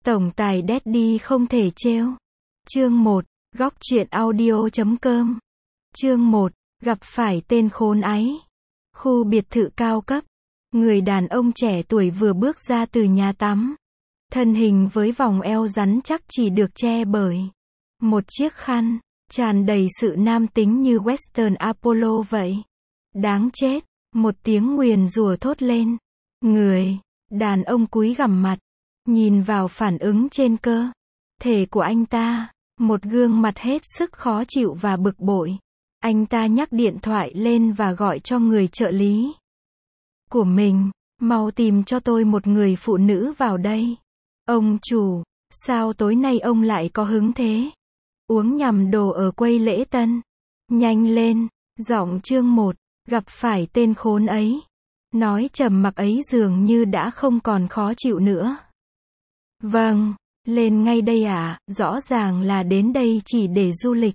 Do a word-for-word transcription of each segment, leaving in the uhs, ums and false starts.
Tổng tài Daddy không thể trêu. Chương một, góc truyện audio chấm com. Chương một, gặp phải tên khốn ấy. Khu biệt thự cao cấp. Người đàn ông trẻ tuổi vừa bước ra từ nhà tắm. Thân hình với vòng eo rắn chắc chỉ được che bởi một chiếc khăn, tràn đầy sự nam tính như Western Apollo vậy. Đáng chết, một tiếng nguyền rủa thốt lên. Người đàn ông cúi gằm mặt, nhìn vào phản ứng trên cơ thể của anh ta, một gương mặt hết sức khó chịu và bực bội. Anh ta nhấc điện thoại lên và gọi cho người trợ lý của mình, mau tìm cho tôi một người phụ nữ vào đây. Ông chủ, sao tối nay ông lại có hứng thế? Uống nhầm đồ ở quầy lễ tân. Nhanh lên, giọng chương một, gặp phải tên khốn ấy. Nói trầm mặc ấy dường như đã không còn khó chịu nữa. Vâng, lên ngay đây à, rõ ràng là đến đây chỉ để du lịch.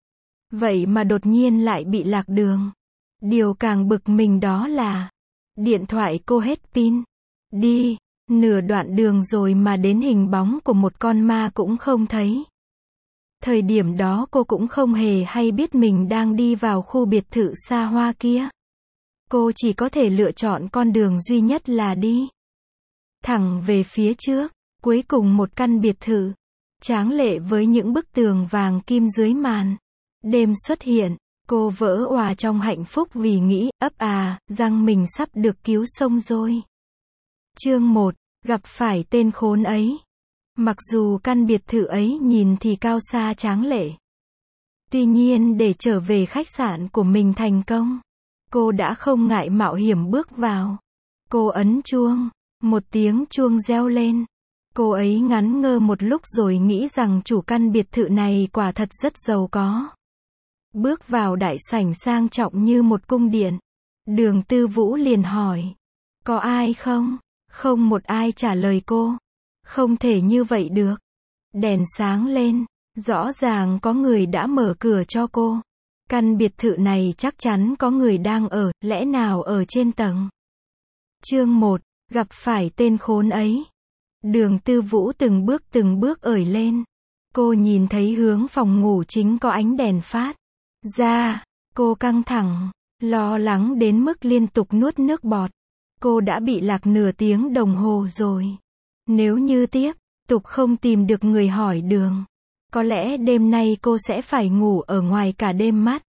Vậy mà đột nhiên lại bị lạc đường. Điều càng bực mình đó là điện thoại cô hết pin. Đi, nửa đoạn đường rồi mà đến hình bóng của một con ma cũng không thấy. Thời điểm đó cô cũng không hề hay biết mình đang đi vào khu biệt thự xa hoa kia. Cô chỉ có thể lựa chọn con đường duy nhất là đi thẳng về phía trước. Cuối cùng một căn biệt thự tráng lệ với những bức tường vàng kim dưới màn đêm xuất hiện. Cô vỡ òa trong hạnh phúc vì nghĩ, ấp à, rằng mình sắp được cứu sống rồi. Chương một, gặp phải tên khốn ấy. Mặc dù căn biệt thự ấy nhìn thì cao xa tráng lệ. Tuy nhiên để trở về khách sạn của mình thành công, cô đã không ngại mạo hiểm bước vào. Cô ấn chuông, một tiếng chuông reo lên. Cô ấy ngắn ngơ một lúc rồi nghĩ rằng chủ căn biệt thự này quả thật rất giàu có. Bước vào đại sảnh sang trọng như một cung điện. Đường Tư Vũ liền hỏi, có ai không? Không một ai trả lời cô. Không thể như vậy được. Đèn sáng lên, rõ ràng có người đã mở cửa cho cô. Căn biệt thự này chắc chắn có người đang ở, lẽ nào ở trên tầng? Chương một, gặp phải tên khốn ấy. Đường Tư Vũ từng bước từng bước ởi lên. Cô nhìn thấy hướng phòng ngủ chính có ánh đèn phát ra. Cô căng thẳng, lo lắng đến mức liên tục nuốt nước bọt. Cô đã bị lạc nửa tiếng đồng hồ rồi. Nếu như tiếp tục không tìm được người hỏi đường, có lẽ đêm nay cô sẽ phải ngủ ở ngoài cả đêm mất.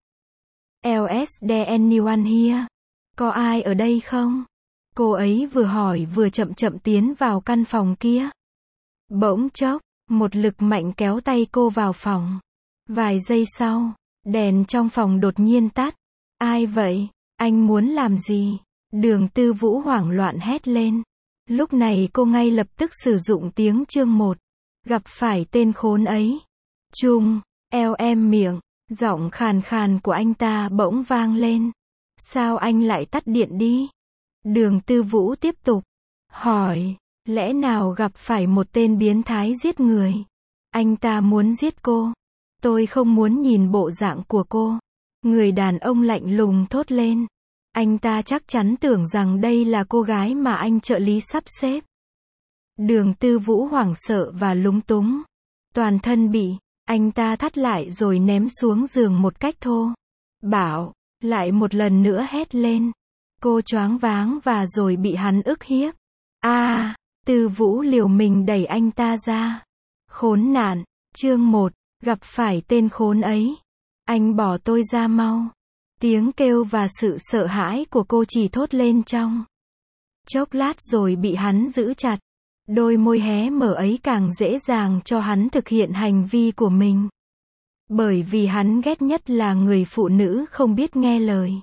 Is there anyone here? Có ai ở đây không? Cô ấy vừa hỏi vừa chậm chậm tiến vào căn phòng kia. Bỗng chốc, một lực mạnh kéo tay cô vào phòng. Vài giây sau, đèn trong phòng đột nhiên tắt. Ai vậy? Anh muốn làm gì? Đường Tư Vũ hoảng loạn hét lên. Lúc này cô ngay lập tức sử dụng tiếng chương một. Gặp phải tên khốn ấy. Trung, eo em miệng, giọng khàn khàn của anh ta bỗng vang lên. Sao anh lại tắt điện đi? Đường Tư Vũ tiếp tục hỏi, lẽ nào gặp phải một tên biến thái giết người? Anh ta muốn giết cô. Tôi không muốn nhìn bộ dạng của cô. Người đàn ông lạnh lùng thốt lên. Anh ta chắc chắn tưởng rằng đây là cô gái mà anh trợ lý sắp xếp. Đường Tư Vũ hoảng sợ và lúng túng. Toàn thân bị anh ta thắt lại rồi ném xuống giường một cách thô bạo. Lại một lần nữa hét lên. Cô choáng váng và rồi bị hắn ức hiếp. A, à, Tư Vũ liều mình đẩy anh ta ra. Khốn nạn. Chương một, gặp phải tên khốn ấy. Anh bỏ tôi ra mau. Tiếng kêu và sự sợ hãi của cô chỉ thốt lên trong chốc lát rồi bị hắn giữ chặt. Đôi môi hé mở ấy càng dễ dàng cho hắn thực hiện hành vi của mình. Bởi vì hắn ghét nhất là người phụ nữ không biết nghe lời.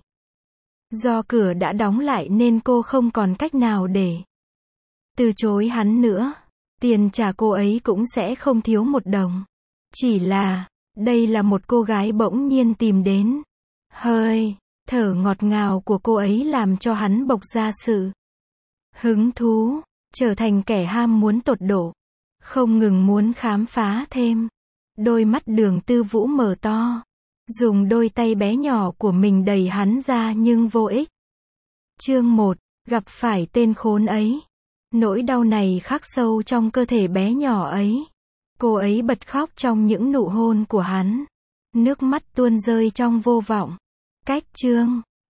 Do cửa đã đóng lại nên cô không còn cách nào để từ chối hắn nữa. Tiền trả cô ấy cũng sẽ không thiếu một đồng. Chỉ là, đây là một cô gái bỗng nhiên tìm đến. Hơi thở ngọt ngào của cô ấy làm cho hắn bộc ra sự hứng thú, trở thành kẻ ham muốn tột độ, không ngừng muốn khám phá thêm. Đôi mắt Đường Tư Vũ mở to, dùng đôi tay bé nhỏ của mình đẩy hắn ra nhưng vô ích. Chương một, gặp phải tên khốn ấy. Nỗi đau này khắc sâu trong cơ thể bé nhỏ ấy. Cô ấy bật khóc trong những nụ hôn của hắn. Nước mắt tuôn rơi trong vô vọng. Cách chương